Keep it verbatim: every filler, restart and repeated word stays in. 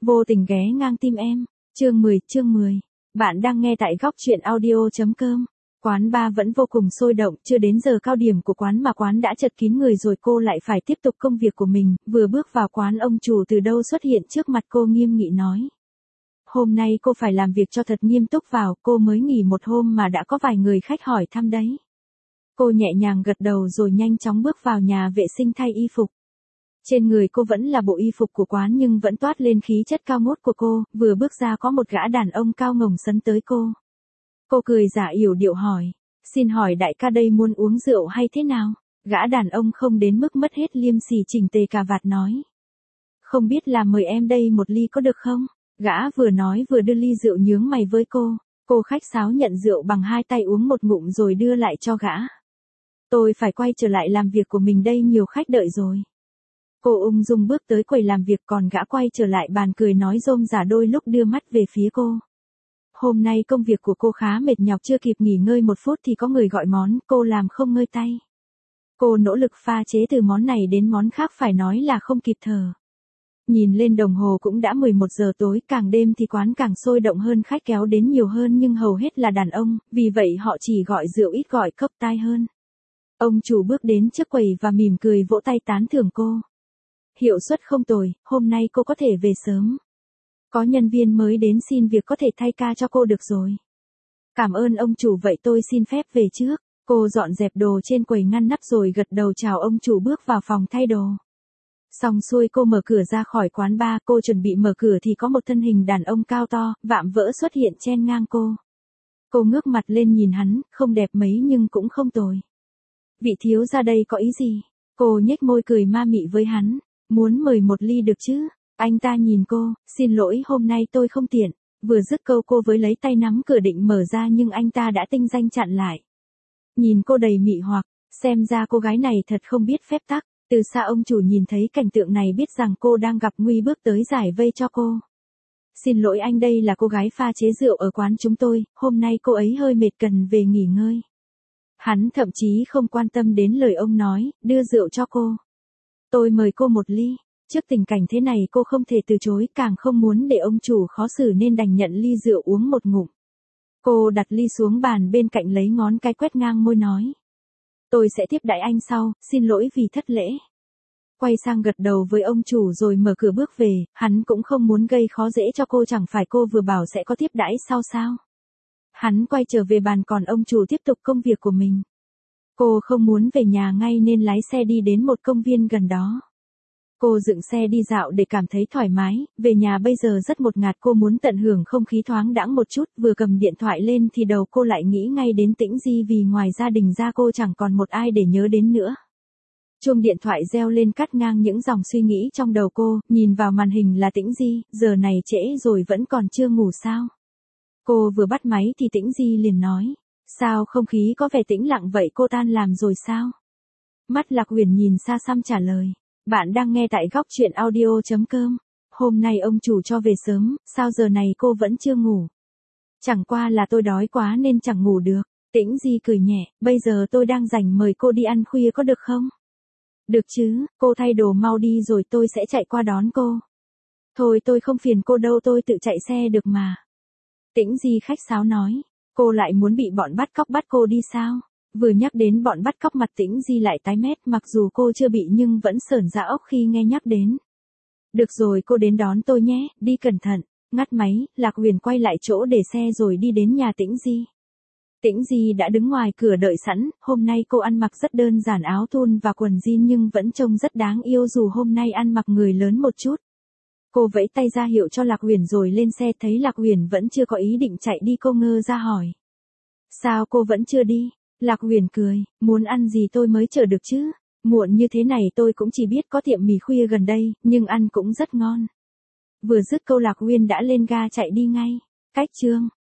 Vô tình ghé ngang tim em. Chương mười, chương mười. Bạn đang nghe tại góc truyện audio.com. Quán bar vẫn vô cùng sôi động, chưa đến giờ cao điểm của quán mà quán đã chật kín người rồi, cô lại phải tiếp tục công việc của mình. Vừa bước vào quán, ông chủ từ đâu xuất hiện trước mặt cô nghiêm nghị nói. Hôm nay cô phải làm việc cho thật nghiêm túc vào, cô mới nghỉ một hôm mà đã có vài người khách hỏi thăm đấy. Cô nhẹ nhàng gật đầu rồi nhanh chóng bước vào nhà vệ sinh thay y phục. Trên người cô vẫn là bộ y phục của quán nhưng vẫn toát lên khí chất cao ngút của cô, vừa bước ra có một gã đàn ông cao ngồng sấn tới cô. Cô cười giả yểu điệu hỏi, xin hỏi đại ca đây muốn uống rượu hay thế nào? Gã đàn ông không đến mức mất hết liêm sỉ chỉnh tề cà vạt nói. Không biết là mời em đây một ly có được không? Gã vừa nói vừa đưa ly rượu nhướng mày với cô. Cô khách sáo nhận rượu bằng hai tay uống một ngụm rồi đưa lại cho gã. Tôi phải quay trở lại làm việc của mình đây, nhiều khách đợi rồi. Cô ung dung bước tới quầy làm việc, còn gã quay trở lại bàn cười nói rôm rả, đôi lúc đưa mắt về phía cô. Hôm nay công việc của cô khá mệt nhọc, chưa kịp nghỉ ngơi một phút thì có người gọi món, cô làm không ngơi tay. Cô nỗ lực pha chế từ món này đến món khác, phải nói là không kịp thở. Nhìn lên đồng hồ cũng đã mười một giờ tối, càng đêm thì quán càng sôi động hơn, khách kéo đến nhiều hơn nhưng hầu hết là đàn ông, vì vậy họ chỉ gọi rượu ít gọi cocktail hơn. Ông chủ bước đến trước quầy và mỉm cười vỗ tay tán thưởng cô. Hiệu suất không tồi, hôm nay cô có thể về sớm. Có nhân viên mới đến xin việc, có thể thay ca cho cô được rồi. Cảm ơn ông chủ, vậy tôi xin phép về trước. Cô dọn dẹp đồ trên quầy ngăn nắp rồi gật đầu chào ông chủ, bước vào phòng thay đồ. Xong xuôi cô mở cửa ra khỏi quán bar, cô chuẩn bị mở cửa thì có một thân hình đàn ông cao to, vạm vỡ xuất hiện chen ngang cô. Cô ngước mặt lên nhìn hắn, không đẹp mấy nhưng cũng không tồi. Vị thiếu gia đây có ý gì? Cô nhếch môi cười ma mị với hắn. Muốn mời một ly được chứ? Anh ta nhìn cô, xin lỗi hôm nay tôi không tiện. Vừa dứt câu cô với lấy tay nắm cửa định mở ra nhưng anh ta đã tinh danh chặn lại. Nhìn cô đầy mị hoặc, xem ra cô gái này thật không biết phép tắc. Từ xa ông chủ nhìn thấy cảnh tượng này biết rằng cô đang gặp nguy, bước tới giải vây cho cô. Xin lỗi anh, đây là cô gái pha chế rượu ở quán chúng tôi, hôm nay cô ấy hơi mệt cần về nghỉ ngơi. Hắn thậm chí không quan tâm đến lời ông nói, đưa rượu cho cô. Tôi mời cô một ly. Trước tình cảnh thế này cô không thể từ chối, càng không muốn để ông chủ khó xử nên đành nhận ly rượu uống một ngụm. Cô đặt ly xuống bàn bên cạnh, lấy ngón cái quét ngang môi nói. Tôi sẽ tiếp đãi anh sau, xin lỗi vì thất lễ. Quay sang gật đầu với ông chủ rồi mở cửa bước về, hắn cũng không muốn gây khó dễ cho cô, chẳng phải cô vừa bảo sẽ có tiếp đãi sau sao. Hắn quay trở về bàn, còn ông chủ tiếp tục công việc của mình. Cô không muốn về nhà ngay nên lái xe đi đến một công viên gần đó. Cô dựng xe đi dạo để cảm thấy thoải mái, về nhà bây giờ rất ngột ngạt, cô muốn tận hưởng không khí thoáng đãng một chút, vừa cầm điện thoại lên thì đầu cô lại nghĩ ngay đến Tĩnh Di, vì ngoài gia đình ra cô chẳng còn một ai để nhớ đến nữa. Chuông điện thoại reo lên cắt ngang những dòng suy nghĩ trong đầu cô, nhìn vào màn hình là Tĩnh Di, giờ này trễ rồi vẫn còn chưa ngủ sao? Cô vừa bắt máy thì Tĩnh Di liền nói, sao không khí có vẻ tĩnh lặng vậy, cô tan làm rồi sao? Mắt Lạc Huyền nhìn xa xăm trả lời. Bạn đang nghe tại góc truyện audio.com. Hôm nay ông chủ cho về sớm, sao giờ này cô vẫn chưa ngủ? Chẳng qua là tôi đói quá nên chẳng ngủ được. Tĩnh Di cười nhẹ, bây giờ tôi đang rảnh, mời cô đi ăn khuya có được không? Được chứ, cô thay đồ mau đi rồi tôi sẽ chạy qua đón cô. Thôi tôi không phiền cô đâu, tôi tự chạy xe được mà. Tĩnh Di khách sáo nói, cô lại muốn bị bọn bắt cóc bắt cô đi sao? Vừa nhắc đến bọn bắt cóc mặt Tĩnh Di lại tái mét, mặc dù cô chưa bị nhưng vẫn sởn da ốc khi nghe nhắc đến. Được rồi, cô đến đón tôi nhé, đi cẩn thận. Ngắt máy, Lạc Huyền quay lại chỗ để xe rồi đi đến nhà Tĩnh Di. Tĩnh Di đã đứng ngoài cửa đợi sẵn, hôm nay cô ăn mặc rất đơn giản, áo thun và quần jean nhưng vẫn trông rất đáng yêu dù hôm nay ăn mặc người lớn một chút. Cô vẫy tay ra hiệu cho Lạc Huyền rồi lên xe, thấy Lạc Huyền vẫn chưa có ý định chạy đi cô ngơ ra hỏi. Sao cô vẫn chưa đi? Lạc Huyền cười, muốn ăn gì tôi mới chờ được chứ, muộn như thế này tôi cũng chỉ biết có tiệm mì khuya gần đây, nhưng ăn cũng rất ngon. Vừa dứt câu Lạc Huyền đã lên ga chạy đi ngay. Cách chương